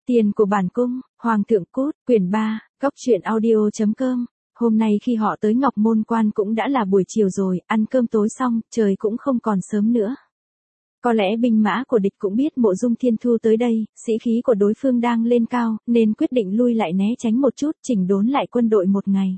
Tiền của bản cung, Hoàng thượng cút, quyển 3, cốc truyện audio.com. Hôm nay khi họ tới Ngọc Môn Quan cũng đã là buổi chiều rồi, ăn cơm tối xong, trời cũng không còn sớm nữa. Có lẽ binh mã của địch cũng biết Mộ Dung Thiên Thu tới đây, sĩ khí của đối phương đang lên cao, nên quyết định lui lại né tránh một chút, chỉnh đốn lại quân đội một ngày.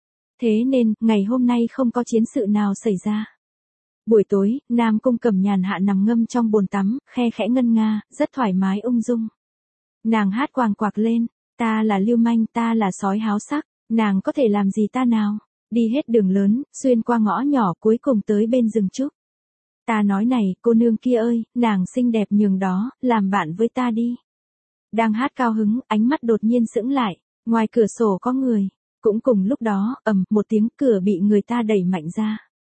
Thế nên, ngày hôm nay không có chiến sự nào xảy ra. Buổi tối, Nam Cung Cẩm nhàn hạ nằm ngâm trong bồn tắm, khe khẽ ngân nga, rất thoải mái ung dung. Nàng hát quàng quạc lên, ta là lưu manh, ta là sói háo sắc, nàng có thể làm gì ta nào? Đi hết đường lớn, xuyên qua ngõ nhỏ cuối cùng tới bên rừng trúc. Ta nói này, cô nương kia ơi, nàng xinh đẹp nhường đó, làm bạn với ta đi. Đang hát cao hứng, ánh mắt đột nhiên sững lại, ngoài cửa sổ có người. Cũng cùng lúc đó, một tiếng cửa bị người ta đẩy mạnh ra.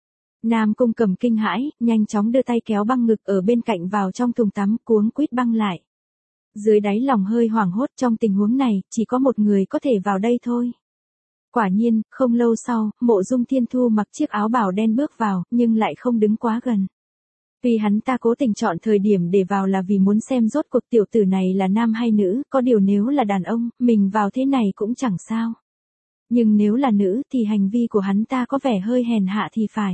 Nam Cung Cẩm kinh hãi, nhanh chóng đưa tay kéo băng ngực ở bên cạnh vào trong thùng tắm, cuống quýt băng lại. Dưới đáy lòng hơi hoảng hốt, trong tình huống này, chỉ có một người có thể vào đây thôi. Quả nhiên, không lâu sau, Mộ Dung Thiên Thu mặc chiếc áo bào đen bước vào, nhưng lại không đứng quá gần. Vì hắn ta cố tình chọn thời điểm để vào là vì muốn xem rốt cuộc tiểu tử này là nam hay nữ, có điều nếu là đàn ông, mình vào thế này cũng chẳng sao. Nhưng nếu là nữ thì hành vi của hắn ta có vẻ hơi hèn hạ thì phải.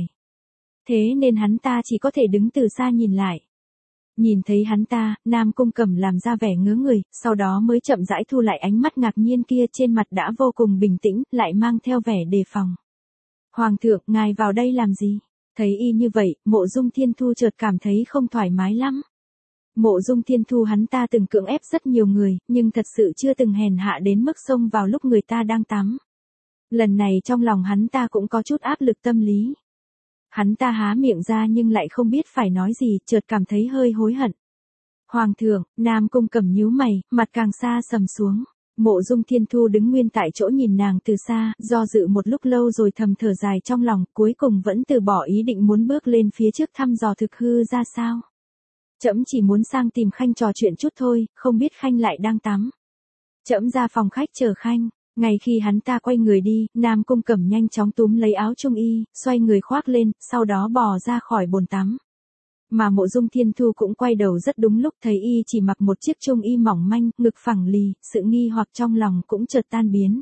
Thế nên hắn ta chỉ có thể đứng từ xa nhìn lại. Nhìn thấy hắn ta, Nam Cung Cẩm làm ra vẻ ngớ người, sau đó mới chậm rãi thu lại ánh mắt ngạc nhiên kia, trên mặt đã vô cùng bình tĩnh, lại mang theo vẻ đề phòng. Hoàng thượng, ngài vào đây làm gì? Thấy y như vậy, Mộ Dung Thiên Thu chợt cảm thấy không thoải mái lắm. Mộ Dung Thiên Thu hắn ta từng cưỡng ép rất nhiều người, nhưng thật sự chưa từng hèn hạ đến mức xông vào lúc người ta đang tắm. Lần này trong lòng hắn ta cũng có chút áp lực tâm lý. Hắn ta há miệng ra nhưng lại không biết phải nói gì, chợt cảm thấy hơi hối hận. Hoàng thượng, Nam Cung Cẩm nhíu mày, mặt càng xa sầm xuống. Mộ Dung Thiên Thu đứng nguyên tại chỗ nhìn nàng từ xa, do dự một lúc lâu rồi thầm thở dài trong lòng, cuối cùng vẫn từ bỏ ý định muốn bước lên phía trước thăm dò thực hư ra sao. Trẫm chỉ muốn sang tìm Khanh trò chuyện chút thôi, không biết Khanh lại đang tắm. Trẫm ra phòng khách chờ Khanh. Ngay khi hắn ta quay người đi, Nam Cung Cẩm nhanh chóng túm lấy áo trung y, xoay người khoác lên, sau đó bò ra khỏi bồn tắm. Mà Mộ Dung Thiên Thu cũng quay đầu rất đúng lúc, thấy y chỉ mặc một chiếc trung y mỏng manh, ngực phẳng lì, sự nghi hoặc trong lòng cũng chợt tan biến.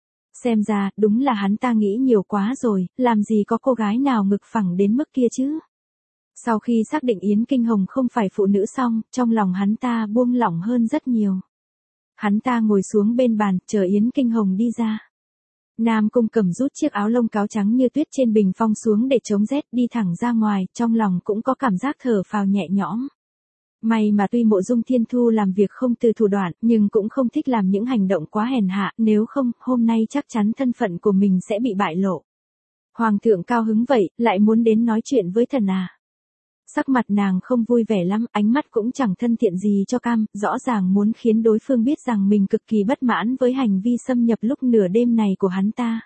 Xem ra, đúng là hắn ta nghĩ nhiều quá rồi, làm gì có cô gái nào ngực phẳng đến mức kia chứ. Sau khi xác định Yến Kinh Hồng không phải phụ nữ xong, trong lòng hắn ta buông lỏng hơn rất nhiều. Hắn ta ngồi xuống bên bàn, chờ Yến Kinh Hồng đi ra. Nam Cung Cẩm rút chiếc áo lông cáo trắng như tuyết trên bình phong xuống để chống rét, đi thẳng ra ngoài, trong lòng cũng có cảm giác thở phào nhẹ nhõm. May mà tuy Mộ Dung Thiên Thu làm việc không từ thủ đoạn, nhưng cũng không thích làm những hành động quá hèn hạ, nếu không, hôm nay chắc chắn thân phận của mình sẽ bị bại lộ. Hoàng thượng cao hứng vậy, lại muốn đến nói chuyện với thần à? Sắc mặt nàng không vui vẻ lắm, ánh mắt cũng chẳng thân thiện gì cho cam, rõ ràng muốn khiến đối phương biết rằng mình cực kỳ bất mãn với hành vi xâm nhập lúc nửa đêm này của hắn ta.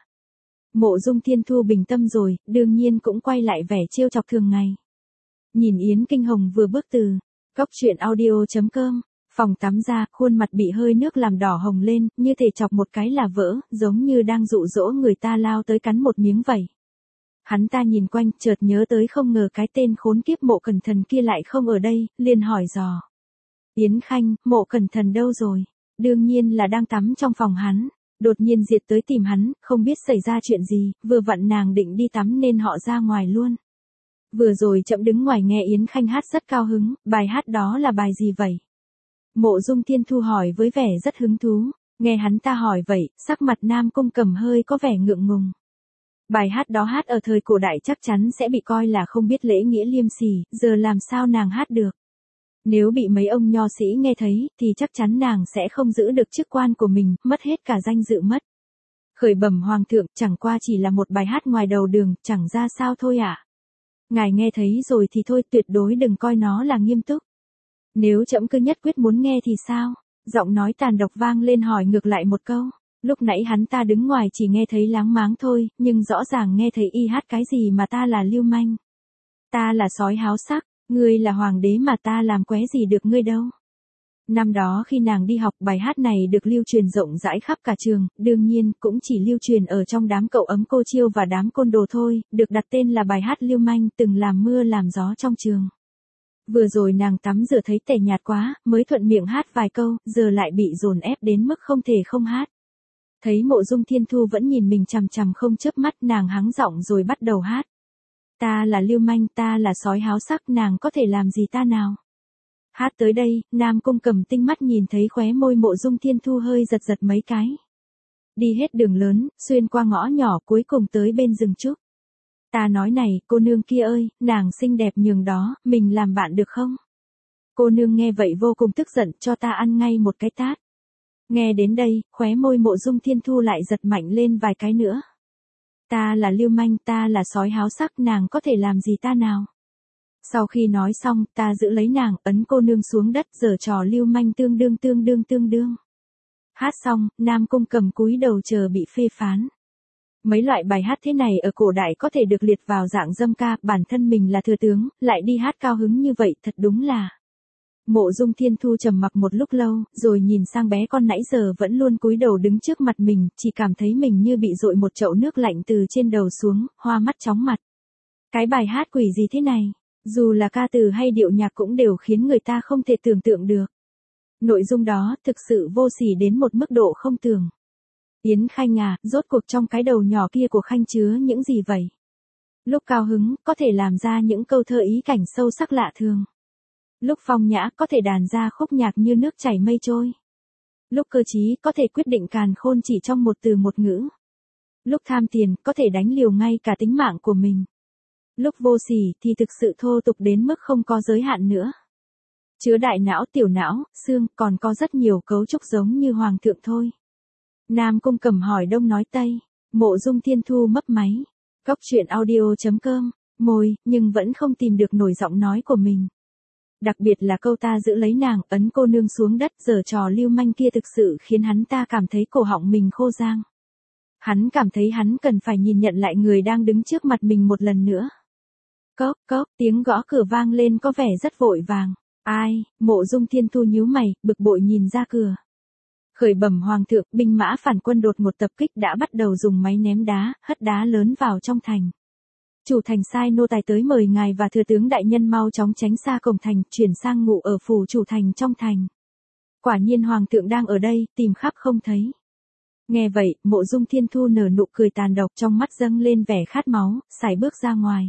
Mộ Dung Thiên Thu bình tâm rồi, đương nhiên cũng quay lại vẻ trêu chọc thường ngày. Nhìn Yến Kinh Hồng vừa bước từ cốc truyện audio.com, phòng tắm ra, khuôn mặt bị hơi nước làm đỏ hồng lên, như thể chọc một cái là vỡ, giống như đang dụ dỗ người ta lao tới cắn một miếng vậy. Hắn ta nhìn quanh, chợt nhớ tới không ngờ cái tên khốn kiếp Mộ Cẩn Thần kia lại không ở đây, liền hỏi dò. Yến Khanh, Mộ Cẩn Thần đâu rồi? Đương nhiên là đang tắm trong phòng hắn. Đột nhiên Diệt tới tìm hắn, không biết xảy ra chuyện gì, vừa vặn nàng định đi tắm nên họ ra ngoài luôn. Vừa rồi Trẫm đứng ngoài nghe Yến Khanh hát rất cao hứng, bài hát đó là bài gì vậy? Mộ Dung Thiên Thu hỏi với vẻ rất hứng thú, nghe hắn ta hỏi vậy, sắc mặt Nam Cung Cẩm hơi có vẻ ngượng ngùng. Bài hát đó hát ở thời cổ đại chắc chắn sẽ bị coi là không biết lễ nghĩa liêm sỉ, giờ làm sao nàng hát được. Nếu bị mấy ông nho sĩ nghe thấy, thì chắc chắn nàng sẽ không giữ được chức quan của mình, mất hết cả danh dự mất. Khởi bẩm Hoàng thượng, chẳng qua chỉ là một bài hát ngoài đầu đường, chẳng ra sao thôi ạ. Ngài nghe thấy rồi thì thôi, tuyệt đối đừng coi nó là nghiêm túc. Nếu Trẫm cứ nhất quyết muốn nghe thì sao? Giọng nói tàn độc vang lên hỏi ngược lại một câu. Lúc nãy hắn ta đứng ngoài chỉ nghe thấy láng máng thôi, nhưng rõ ràng nghe thấy y hát cái gì mà ta là lưu manh. Ta là sói háo sắc, ngươi là hoàng đế mà ta làm qué gì được ngươi đâu. Năm đó khi nàng đi học, bài hát này được lưu truyền rộng rãi khắp cả trường, đương nhiên cũng chỉ lưu truyền ở trong đám cậu ấm cô chiêu và đám côn đồ thôi, được đặt tên là bài hát lưu manh, từng làm mưa làm gió trong trường. Vừa rồi nàng tắm rửa thấy tẻ nhạt quá, mới thuận miệng hát vài câu, giờ lại bị dồn ép đến mức không thể không hát. Thấy Mộ Dung Thiên Thu vẫn nhìn mình chằm chằm không chớp mắt, nàng hắng giọng rồi bắt đầu hát. Ta là lưu manh, ta là sói háo sắc, nàng có thể làm gì ta nào? Hát tới đây, Nam Cung Cầm tinh mắt nhìn thấy khóe môi Mộ Dung Thiên Thu hơi giật giật mấy cái. Đi hết đường lớn, xuyên qua ngõ nhỏ, cuối cùng tới bên rừng trúc. Ta nói này, cô nương kia ơi, nàng xinh đẹp nhường đó, mình làm bạn được không? Cô nương nghe vậy vô cùng tức giận, cho ta ăn ngay một cái tát. Nghe đến đây, khóe môi Mộ Dung Thiên Thu lại giật mạnh lên vài cái nữa. Ta là lưu manh, ta là sói háo sắc, nàng có thể làm gì ta nào? Sau khi nói xong, ta giữ lấy nàng, ấn cô nương xuống đất, giở trò lưu manh tương đương. Hát xong, Nam Cung Cầm cúi đầu chờ bị phê phán. Mấy loại bài hát thế này ở cổ đại có thể được liệt vào dạng dâm ca, bản thân mình là thừa tướng, lại đi hát cao hứng như vậy, thật đúng là. Mộ Dung Thiên Thu trầm mặc một lúc lâu, rồi nhìn sang bé con nãy giờ vẫn luôn cúi đầu đứng trước mặt mình, chỉ cảm thấy mình như bị dội một chậu nước lạnh từ trên đầu xuống, hoa mắt chóng mặt. Cái bài hát quỷ gì thế này? Dù là ca từ hay điệu nhạc cũng đều khiến người ta không thể tưởng tượng được. Nội dung đó thực sự vô sỉ đến một mức độ không tưởng. Yến Khanh à, rốt cuộc trong cái đầu nhỏ kia của Khanh chứa những gì vậy? Lúc cao hứng, có thể làm ra những câu thơ ý cảnh sâu sắc lạ thường. Lúc phong nhã, có thể đàn ra khúc nhạc như nước chảy mây trôi. Lúc cơ trí, có thể quyết định càn khôn chỉ trong một từ một ngữ. Lúc tham tiền, có thể đánh liều ngay cả tính mạng của mình. Lúc vô sỉ, thì thực sự thô tục đến mức không có giới hạn nữa. Chứa đại não, tiểu não, xương, còn có rất nhiều cấu trúc giống như hoàng thượng thôi. Nam Cung Cầm hỏi đông nói tây, Mộ Dung Thiên Thu mấp máy. Góc truyện audio.com, môi, nhưng vẫn không tìm được nổi giọng nói của mình. Đặc biệt là câu ta giữ lấy nàng, ấn cô nương xuống đất, giở trò lưu manh kia thực sự khiến hắn ta cảm thấy cổ họng mình khô rang. Hắn cảm thấy hắn cần phải nhìn nhận lại người đang đứng trước mặt mình một lần nữa. Cốc cốc, tiếng gõ cửa vang lên có vẻ rất vội vàng. Ai? Mộ Dung Thiên Thu nhíu mày, bực bội nhìn ra cửa. Khởi bẩm hoàng thượng, binh mã phản quân đột ngột tập kích đã bắt đầu dùng máy ném đá, hất đá lớn vào trong thành. Chủ thành sai nô tài tới mời ngài và thừa tướng đại nhân mau chóng tránh xa cổng thành, chuyển sang ngụ ở phủ chủ thành trong thành. Quả nhiên hoàng thượng đang ở đây, tìm khắp không thấy. Nghe vậy, Mộ Dung Thiên Thu nở nụ cười tàn độc, trong mắt dâng lên vẻ khát máu, sải bước ra ngoài.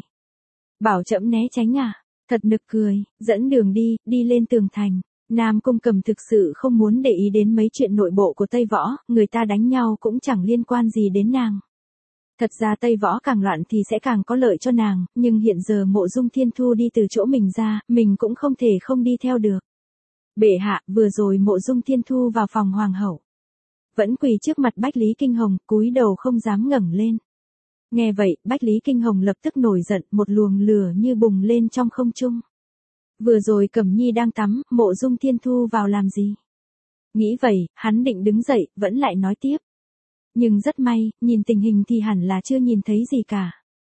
Bảo trẫm né tránh à? Thật nực cười, dẫn đường đi lên tường thành. Nam Cung Cầm thực sự không muốn để ý đến mấy chuyện nội bộ của Tây Võ, người ta đánh nhau cũng chẳng liên quan gì đến nàng. Thật ra Tây Võ càng loạn thì sẽ càng có lợi cho nàng, nhưng hiện giờ Mộ Dung Thiên Thu đi từ chỗ mình ra, mình cũng không thể không đi theo được. Bệ hạ, vừa rồi Mộ Dung Thiên Thu vào phòng hoàng hậu. Vẫn quỳ trước mặt Bách Lý Kinh Hồng, cúi đầu không dám ngẩng lên. Nghe vậy, Bách Lý Kinh Hồng lập tức nổi giận, một luồng lửa như bùng lên trong không trung. Vừa rồi Cẩm Nhi đang tắm, Mộ Dung Thiên Thu vào làm gì? Nghĩ vậy, hắn định đứng dậy, vẫn lại nói tiếp. Nhưng rất may, nhìn tình hình thì hẳn là chưa nhìn thấy gì cả.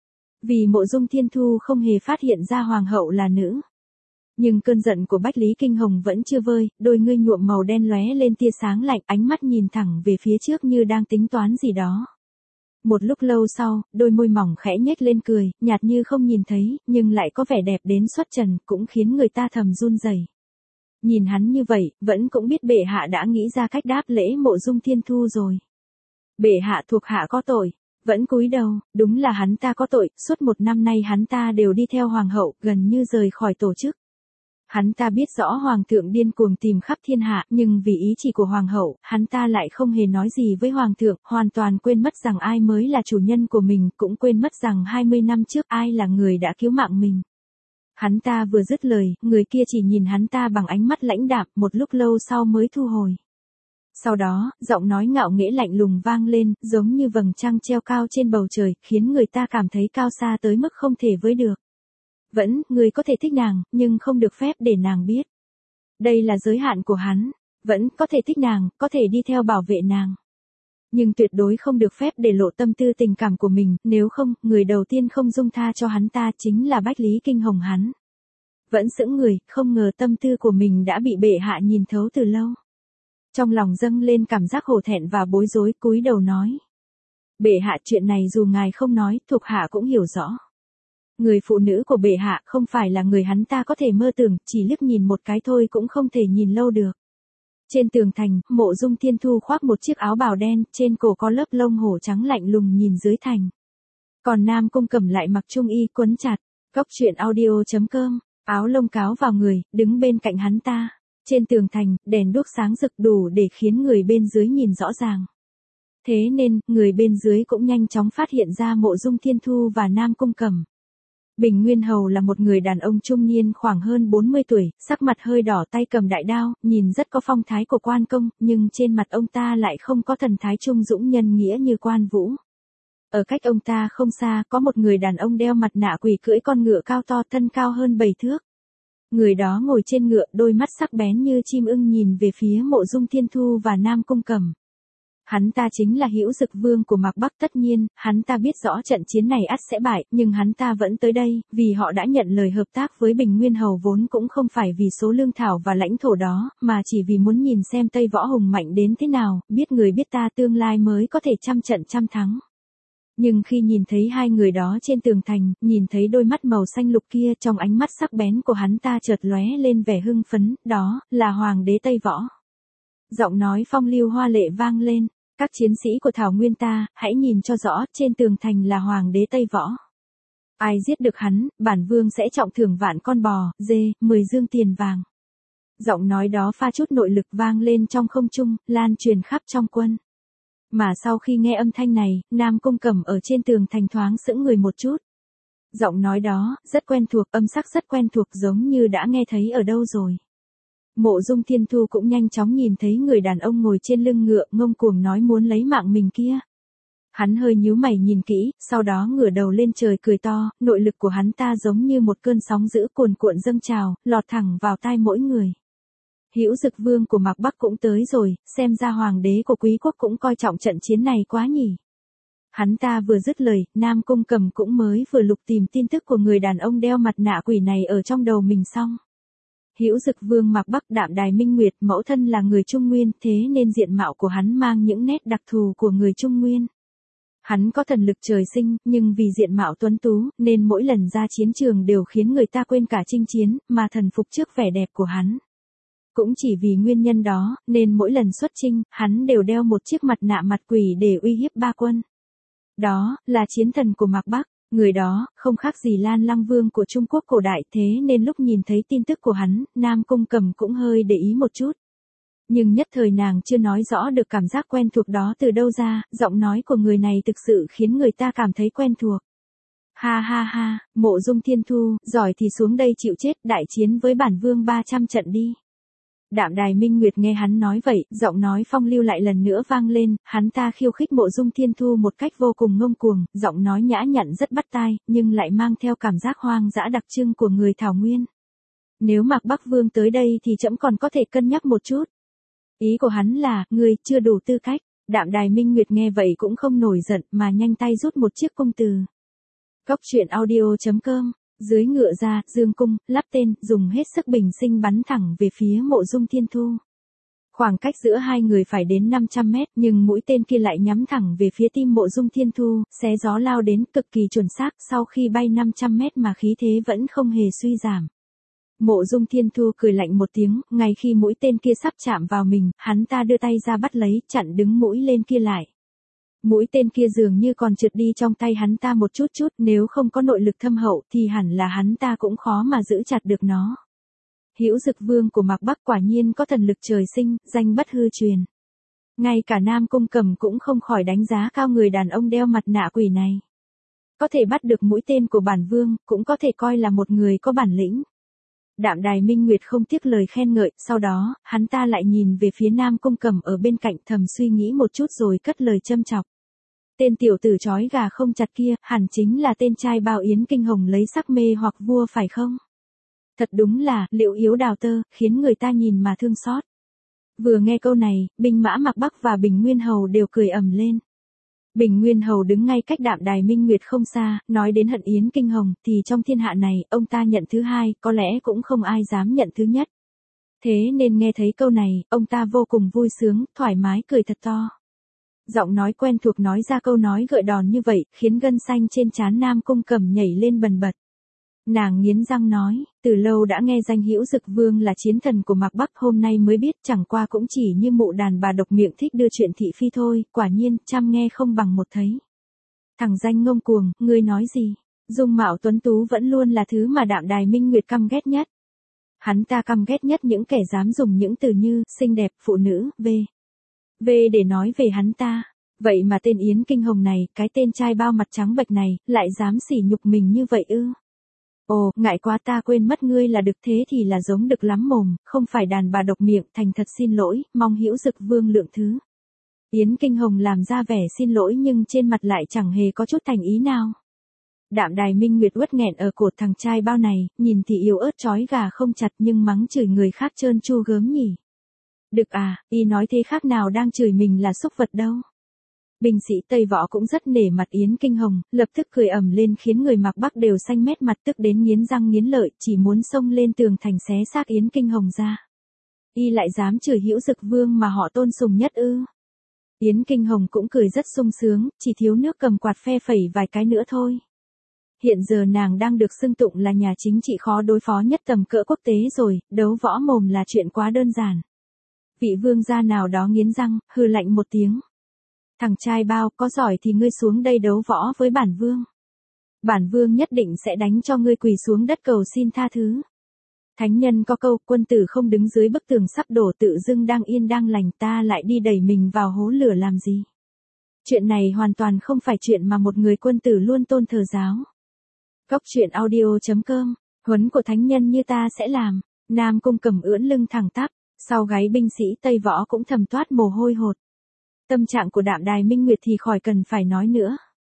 Vì Mộ Dung Thiên Thu không hề phát hiện ra hoàng hậu là nữ. Nhưng cơn giận của Bách Lý Kinh Hồng vẫn chưa vơi, đôi ngươi nhuộm màu đen lóe lên tia sáng lạnh, ánh mắt nhìn thẳng về phía trước như đang tính toán gì đó. Một lúc lâu sau, đôi môi mỏng khẽ nhếch lên cười, nhạt như không nhìn thấy, nhưng lại có vẻ đẹp đến xuất trần, cũng khiến người ta thầm run rẩy. Nhìn hắn như vậy, vẫn cũng biết bệ hạ đã nghĩ ra cách đáp lễ Mộ Dung Thiên Thu rồi. Bệ hạ thuộc hạ có tội, vẫn cúi đầu, đúng là hắn ta có tội, suốt một năm nay hắn ta đều đi theo hoàng hậu, gần như rời khỏi tổ chức. Hắn ta biết rõ hoàng thượng điên cuồng tìm khắp thiên hạ, nhưng vì ý chỉ của hoàng hậu, hắn ta lại không hề nói gì với hoàng thượng, hoàn toàn quên mất rằng ai mới là chủ nhân của mình, cũng quên mất rằng 20 năm trước ai là người đã cứu mạng mình. Hắn ta vừa dứt lời, người kia chỉ nhìn hắn ta bằng ánh mắt lãnh đạm, một lúc lâu sau mới thu hồi. Sau đó, giọng nói ngạo nghễ lạnh lùng vang lên, giống như vầng trăng treo cao trên bầu trời, khiến người ta cảm thấy cao xa tới mức không thể với được. Vẫn, người có thể thích nàng, nhưng không được phép để nàng biết. Đây là giới hạn của hắn. Vẫn, có thể thích nàng, có thể đi theo bảo vệ nàng. Nhưng tuyệt đối không được phép để lộ tâm tư tình cảm của mình, nếu không, người đầu tiên không dung tha cho hắn ta chính là Bách Lý Kinh Hồng hắn. Vẫn sững người, không ngờ tâm tư của mình đã bị bệ hạ nhìn thấu từ lâu. Trong lòng dâng lên cảm giác hổ thẹn và bối rối, cúi đầu nói. Bệ hạ, chuyện này dù ngài không nói, thuộc hạ cũng hiểu rõ. Người phụ nữ của bệ hạ không phải là người hắn ta có thể mơ tưởng, chỉ liếc nhìn một cái thôi cũng không thể nhìn lâu được. Trên tường thành, Mộ Dung Thiên Thu khoác một chiếc áo bào đen, trên cổ có lớp lông hổ trắng lạnh lùng nhìn dưới thành. Còn Nam Cung Cẩm lại mặc trung y quấn chặt, Góc Truyện Audio.com, áo lông cáo vào người, đứng bên cạnh hắn ta. Trên tường thành, đèn đuốc sáng rực đủ để khiến người bên dưới nhìn rõ ràng. Thế nên, người bên dưới cũng nhanh chóng phát hiện ra Mộ Dung Thiên Thu và Nam Cung Cẩm. Bình Nguyên Hầu là một người đàn ông trung niên khoảng hơn 40 tuổi, sắc mặt hơi đỏ, tay cầm đại đao, nhìn rất có phong thái của quan công, nhưng trên mặt ông ta lại không có thần thái trung dũng nhân nghĩa như Quan Vũ. Ở cách ông ta không xa, có một người đàn ông đeo mặt nạ quỷ cưỡi con ngựa cao to, thân cao hơn 7 thước. Người đó ngồi trên ngựa, đôi mắt sắc bén như chim ưng nhìn về phía Mộ Dung Thiên Thu và Nam Cung Cẩm. Hắn ta chính là Hữu Dực Vương của Mạc Bắc. Tất nhiên, hắn ta biết rõ trận chiến này ắt sẽ bại, nhưng hắn ta vẫn tới đây, vì họ đã nhận lời hợp tác với Bình Nguyên Hầu, vốn cũng không phải vì số lương thảo và lãnh thổ đó, mà chỉ vì muốn nhìn xem Tây Võ Hùng mạnh đến thế nào, biết người biết ta tương lai mới có thể trăm trận trăm thắng. Nhưng khi nhìn thấy hai người đó trên tường thành, nhìn thấy đôi mắt màu xanh lục kia, trong ánh mắt sắc bén của hắn ta chợt lóe lên vẻ hưng phấn, đó là Hoàng đế Tây Võ. Giọng nói phong lưu hoa lệ vang lên, các chiến sĩ của Thảo Nguyên ta, hãy nhìn cho rõ, trên tường thành là Hoàng đế Tây Võ. Ai giết được hắn, bản vương sẽ trọng thưởng vạn con bò, dê, 10 dương tiền vàng. Giọng nói đó pha chút nội lực vang lên trong không trung, lan truyền khắp trong quân. Mà sau khi nghe âm thanh này, Nam Cung Cẩm ở trên tường thành thoáng sững người một chút. Giọng nói đó, rất quen thuộc, âm sắc rất quen thuộc, giống như đã nghe thấy ở đâu rồi. Mộ Dung Thiên Thu cũng nhanh chóng nhìn thấy người đàn ông ngồi trên lưng ngựa, ngông cuồng nói muốn lấy mạng mình kia. Hắn hơi nhíu mày nhìn kỹ, sau đó ngửa đầu lên trời cười to, nội lực của hắn ta giống như một cơn sóng dữ cuồn cuộn dâng trào, lọt thẳng vào tai mỗi người. Hữu Dực Vương của Mạc Bắc cũng tới rồi, xem ra Hoàng đế của Quý quốc cũng coi trọng trận chiến này quá nhỉ. Hắn ta vừa dứt lời, Nam Cung Cẩm cũng mới vừa lục tìm tin tức của người đàn ông đeo mặt nạ quỷ này ở trong đầu mình xong. Hữu Dực Vương Mạc Bắc Đạm Đài Minh Nguyệt, mẫu thân là người Trung Nguyên, thế nên diện mạo của hắn mang những nét đặc thù của người Trung Nguyên. Hắn có thần lực trời sinh, nhưng vì diện mạo tuấn tú, nên mỗi lần ra chiến trường đều khiến người ta quên cả chinh chiến, mà thần phục trước vẻ đẹp của hắn. Cũng chỉ vì nguyên nhân đó, nên mỗi lần xuất chinh, hắn đều đeo một chiếc mặt nạ mặt quỷ để uy hiếp ba quân. Đó là chiến thần của Mạc Bắc. Người đó, không khác gì Lan Lăng Vương của Trung Quốc cổ đại, thế nên lúc nhìn thấy tin tức của hắn, Nam Cung Cẩm cũng hơi để ý một chút. Nhưng nhất thời nàng chưa nói rõ được cảm giác quen thuộc đó từ đâu ra, giọng nói của người này thực sự khiến người ta cảm thấy quen thuộc. Ha ha ha, Mộ Dung Thiên Thu, giỏi thì xuống đây chịu chết, đại chiến với bản vương 300 trận đi. Đạm Đài Minh Nguyệt nghe hắn nói vậy, giọng nói phong lưu lại lần nữa vang lên, hắn ta khiêu khích Mộ Dung Thiên Thu một cách vô cùng ngông cuồng, giọng nói nhã nhặn rất bắt tai, nhưng lại mang theo cảm giác hoang dã đặc trưng của người Thảo Nguyên. Nếu Mạc Bắc Vương tới đây thì trẫm còn có thể cân nhắc một chút. Ý của hắn là, ngươi chưa đủ tư cách. Đạm Đài Minh Nguyệt nghe vậy cũng không nổi giận, mà nhanh tay rút một chiếc cung từ. Góc Truyện Audio.com. Dưới ngựa ra, dương cung, lắp tên, dùng hết sức bình sinh bắn thẳng về phía Mộ Dung Thiên Thu. Khoảng cách giữa hai người phải đến 500 mét, nhưng mũi tên kia lại nhắm thẳng về phía tim Mộ Dung Thiên Thu, xé gió lao đến, cực kỳ chuẩn xác, sau khi bay 500 mét mà khí thế vẫn không hề suy giảm. Mộ Dung Thiên Thu cười lạnh một tiếng, ngay khi mũi tên kia sắp chạm vào mình, hắn ta đưa tay ra bắt lấy, chặn đứng mũi lên kia lại. Mũi tên kia dường như còn trượt đi trong tay hắn ta một chút chút, nếu không có nội lực thâm hậu thì hẳn là hắn ta cũng khó mà giữ chặt được nó. Hữu Dực Vương của Mạc Bắc quả nhiên có thần lực trời sinh, danh bất hư truyền. Ngay cả Nam Cung Cẩm cũng không khỏi đánh giá cao người đàn ông đeo mặt nạ quỷ này. Có thể bắt được mũi tên của bản vương, cũng có thể coi là một người có bản lĩnh. Đạm Đài Minh Nguyệt không tiếc lời khen ngợi, sau đó, hắn ta lại nhìn về phía Nam Cung Cẩm ở bên cạnh, thầm suy nghĩ một chút rồi cất lời châm chọc. Tên tiểu tử trói gà không chặt kia, hẳn chính là tên trai bao yến kinh hồng lấy sắc mê hoặc vua phải không? Thật đúng là, liệu yếu đào tơ, khiến người ta nhìn mà thương xót. Vừa nghe câu này, binh mã Mạc Bắc và Bình Nguyên Hầu đều cười ầm lên. Bình Nguyên Hầu đứng ngay cách Đạm Đài Minh Nguyệt không xa, nói đến hận yến kinh hồng, thì trong thiên hạ này, ông ta nhận thứ hai, có lẽ cũng không ai dám nhận thứ nhất. Thế nên nghe thấy câu này, ông ta vô cùng vui sướng, thoải mái cười thật to. Giọng nói quen thuộc nói ra câu nói gợi đòn như vậy, khiến gân xanh trên trán Nam Cung Cẩm nhảy lên bần bật. Nàng nghiến răng nói, từ lâu đã nghe danh Hữu Dực Vương là chiến thần của Mạc Bắc, hôm nay mới biết, chẳng qua cũng chỉ như mụ đàn bà độc miệng thích đưa chuyện thị phi thôi, quả nhiên, trăm nghe không bằng một thấy. Thằng danh ngông cuồng, ngươi nói gì? Dung mạo tuấn tú vẫn luôn là thứ mà Đạm Đài Minh Nguyệt căm ghét nhất. Hắn ta căm ghét nhất những kẻ dám dùng những từ như, xinh đẹp, phụ nữ, v để nói về hắn ta. Vậy mà tên Yến Kinh Hồng này, cái tên trai bao mặt trắng bệch này, lại dám sỉ nhục mình như vậy ư? Ồ, ngại quá, ta quên mất ngươi là đực, thế thì là giống đực lắm mồm, không phải đàn bà độc miệng, thành thật xin lỗi, mong Hữu Dực Vương lượng thứ. Yến Kinh Hồng làm ra vẻ xin lỗi nhưng trên mặt lại chẳng hề có chút thành ý nào. Đạm Đài Minh Nguyệt uất nghẹn ở cổ thằng trai bao này, nhìn thì yếu ớt trói gà không chặt nhưng mắng chửi người khác trơn tru gớm nhỉ. Đực à, y nói thế khác nào đang chửi mình là súc vật đâu. Binh sĩ Tây Võ cũng rất nể mặt Yến Kinh Hồng, lập tức cười ầm lên khiến người Mạc Bắc đều xanh mét mặt, tức đến nghiến răng nghiến lợi, chỉ muốn xông lên tường thành xé xác Yến Kinh Hồng ra. Y lại dám chửi Hữu Dực Vương mà họ tôn sùng nhất ư? Yến Kinh Hồng cũng cười rất sung sướng, chỉ thiếu nước cầm quạt phe phẩy vài cái nữa thôi. Hiện giờ nàng đang được xưng tụng là nhà chính trị khó đối phó nhất tầm cỡ quốc tế rồi, đấu võ mồm là chuyện quá đơn giản. Vị vương gia nào đó nghiến răng, hừ lạnh một tiếng. Thằng trai bao, có giỏi thì ngươi xuống đây đấu võ với bản vương. Bản vương nhất định sẽ đánh cho ngươi quỳ xuống đất cầu xin tha thứ. Thánh nhân có câu, quân tử không đứng dưới bức tường sắp đổ, tự dưng đang yên đang lành, ta lại đi đẩy mình vào hố lửa làm gì. Chuyện này hoàn toàn không phải chuyện mà một người quân tử luôn tôn thờ giáo. Góc truyện audio.com, huấn của thánh nhân như ta sẽ làm. Nam Cung Cẩm ưỡn lưng thẳng tắp, sau gáy binh sĩ Tây Võ cũng thầm toát mồ hôi hột. Tâm trạng của Đạm Đài Minh Nguyệt thì khỏi cần phải nói nữa.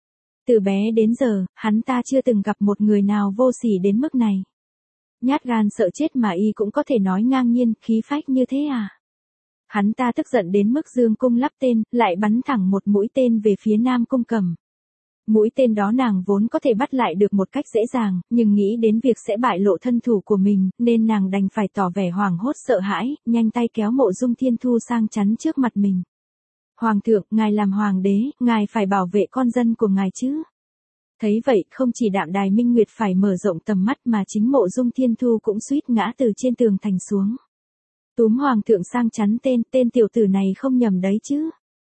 Từ bé đến giờ, hắn ta chưa từng gặp một người nào vô sỉ đến mức này. Nhát gan sợ chết mà y cũng có thể nói ngang nhiên, khí phách như thế à? Hắn ta tức giận đến mức dương cung lắp tên, lại bắn thẳng một mũi tên về phía Nam Cung Cẩm. Mũi tên đó nàng vốn có thể bắt lại được một cách dễ dàng, nhưng nghĩ đến việc sẽ bại lộ thân thủ của mình, nên nàng đành phải tỏ vẻ hoảng hốt sợ hãi, nhanh tay kéo Mộ Dung Thiên Thu sang chắn trước mặt mình. Hoàng thượng, ngài làm hoàng đế, ngài phải bảo vệ con dân của ngài chứ. Thấy vậy, không chỉ Đạm Đài Minh Nguyệt phải mở rộng tầm mắt mà chính Mộ Dung Thiên Thu cũng suýt ngã từ trên tường thành xuống. Túm hoàng thượng sang chắn tên tiểu tử này không nhầm đấy chứ.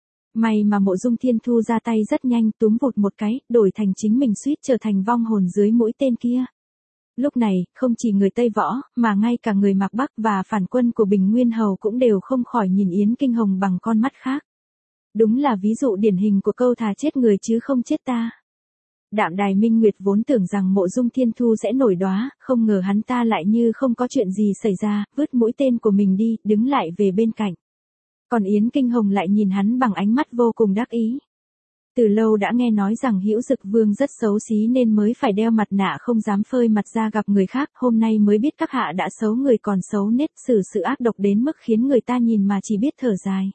May mà Mộ Dung Thiên Thu ra tay rất nhanh, túm vụt một cái, đổi thành chính mình suýt trở thành vong hồn dưới mũi tên kia. Lúc này, không chỉ người Tây Võ, mà ngay cả người Mạc Bắc và phản quân của Bình Nguyên Hầu cũng đều không khỏi nhìn Yến Kinh Hồng bằng con mắt khác. Đúng là ví dụ điển hình của câu thà chết người chứ không chết ta. Đạm Đài Minh Nguyệt vốn tưởng rằng Mộ Dung Thiên Thu sẽ nổi đoá, không ngờ hắn ta lại như không có chuyện gì xảy ra, vứt mũi tên của mình đi, đứng lại về bên cạnh. Còn Yến Kinh Hồng lại nhìn hắn bằng ánh mắt vô cùng đắc ý. Từ lâu đã nghe nói rằng Hữu Dực Vương rất xấu xí nên mới phải đeo mặt nạ không dám phơi mặt ra gặp người khác, hôm nay mới biết các hạ đã xấu người còn xấu nết, xử sự ác độc đến mức khiến người ta nhìn mà chỉ biết thở dài.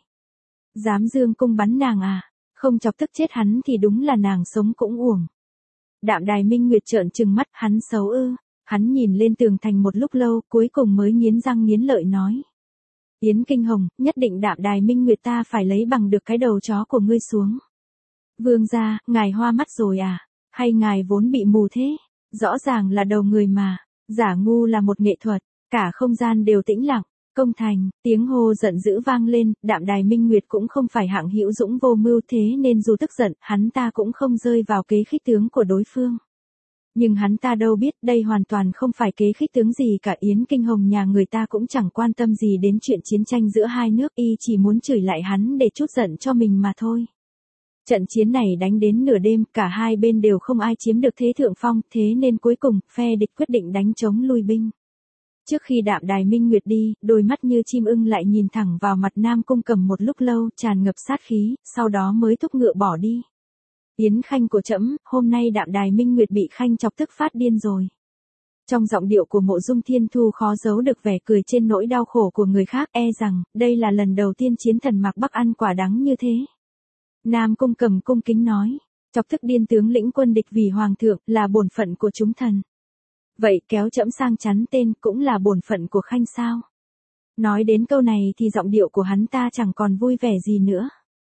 Dám dương cung bắn nàng à, không chọc tức chết hắn thì đúng là nàng sống cũng uổng. Đạm Đài Minh Nguyệt trợn trừng mắt, hắn xấu ư? Hắn nhìn lên tường thành một lúc lâu, cuối cùng mới nghiến răng nghiến lợi nói. Yến Kinh Hồng, nhất định Đạm Đài Minh Nguyệt ta phải lấy bằng được cái đầu chó của ngươi xuống. Vương gia, ngài hoa mắt rồi à? Hay ngài vốn bị mù thế? Rõ ràng là đầu người mà. Giả ngu là một nghệ thuật, cả không gian đều tĩnh lặng. Công thành, tiếng hô giận dữ vang lên, Đạm Đài Minh Nguyệt cũng không phải hạng hữu dũng vô mưu, thế nên dù tức giận, hắn ta cũng không rơi vào kế khích tướng của đối phương. Nhưng hắn ta đâu biết đây hoàn toàn không phải kế khích tướng gì cả. Yến Kinh Hồng nhà người ta cũng chẳng quan tâm gì đến chuyện chiến tranh giữa hai nước, y chỉ muốn chửi lại hắn để trút giận cho mình mà thôi. Trận chiến này đánh đến nửa đêm, cả hai bên đều không ai chiếm được thế thượng phong, thế nên cuối cùng, phe địch quyết định đánh chống lui binh. Trước khi Đạm Đài Minh Nguyệt đi, đôi mắt như chim ưng lại nhìn thẳng vào mặt Nam Cung Cẩm một lúc lâu, tràn ngập sát khí, sau đó mới thúc ngựa bỏ đi. Yến Khanh của trẫm, hôm nay Đạm Đài Minh Nguyệt bị Khanh chọc tức phát điên rồi. Trong giọng điệu của Mộ Dung Thiên Thu khó giấu được vẻ cười trên nỗi đau khổ của người khác, e rằng, đây là lần đầu tiên chiến thần Mạc Bắc ăn quả đắng như thế. Nam Cung Cẩm cung kính nói, chọc tức điên tướng lĩnh quân địch vì hoàng thượng, là bổn phận của chúng thần. Vậy kéo trẫm sang chắn tên cũng là bổn phận của Khanh sao? Nói đến câu này thì giọng điệu của hắn ta chẳng còn vui vẻ gì nữa.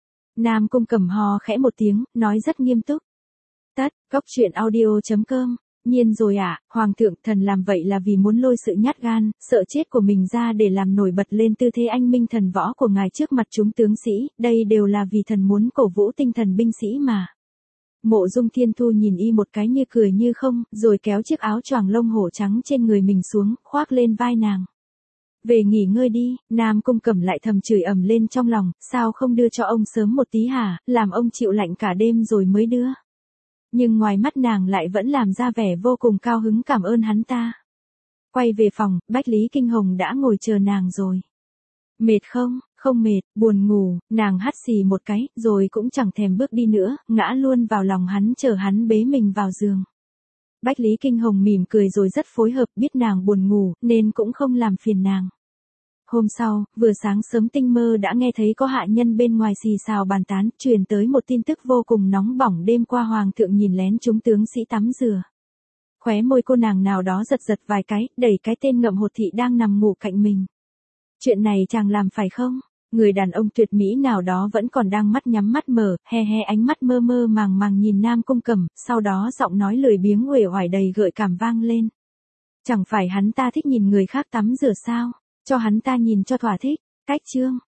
Nam Cung Cẩm hò khẽ một tiếng, nói rất nghiêm túc. Tất, góc truyện audio.com Nhiên rồi ạ, Hoàng thượng, thần làm vậy là vì muốn lôi sự nhát gan, sợ chết của mình ra để làm nổi bật lên tư thế anh minh thần võ của ngài trước mặt chúng tướng sĩ, đây đều là vì thần muốn cổ vũ tinh thần binh sĩ mà. Mộ Dung Thiên Thu nhìn y một cái như cười như không, rồi kéo chiếc áo choàng lông hổ trắng trên người mình xuống, khoác lên vai nàng. Về nghỉ ngơi đi, Nam Cung Cẩm lại thầm chửi ầm lên trong lòng, sao không đưa cho ông sớm một tí hả, làm ông chịu lạnh cả đêm rồi mới đưa. Nhưng ngoài mắt nàng lại vẫn làm ra vẻ vô cùng cao hứng cảm ơn hắn ta. Quay về phòng, Bách Lý Kinh Hồng đã ngồi chờ nàng rồi. Mệt không? Không mệt, buồn ngủ, nàng hắt xì một cái, rồi cũng chẳng thèm bước đi nữa, ngã luôn vào lòng hắn chờ hắn bế mình vào giường. Bách Lý Kinh Hồng mỉm cười rồi rất phối hợp, biết nàng buồn ngủ, nên cũng không làm phiền nàng. Hôm sau, vừa sáng sớm tinh mơ đã nghe thấy có hạ nhân bên ngoài xì xào bàn tán, truyền tới một tin tức vô cùng nóng bỏng đêm qua hoàng thượng nhìn lén chúng tướng sĩ tắm rửa. Khóe môi cô nàng nào đó giật giật vài cái, đẩy cái tên Ngậm Hột Thị đang nằm ngủ cạnh mình. Chuyện này chàng làm phải không? Người đàn ông tuyệt mỹ nào đó vẫn còn đang mắt nhắm mắt mở, he he ánh mắt mơ mơ màng màng nhìn Nam Cung Cẩm, sau đó giọng nói lười biếng uể oải đầy gợi cảm vang lên. Chẳng phải hắn ta thích nhìn người khác tắm rửa sao? Cho hắn ta nhìn cho thỏa thích. Cách chương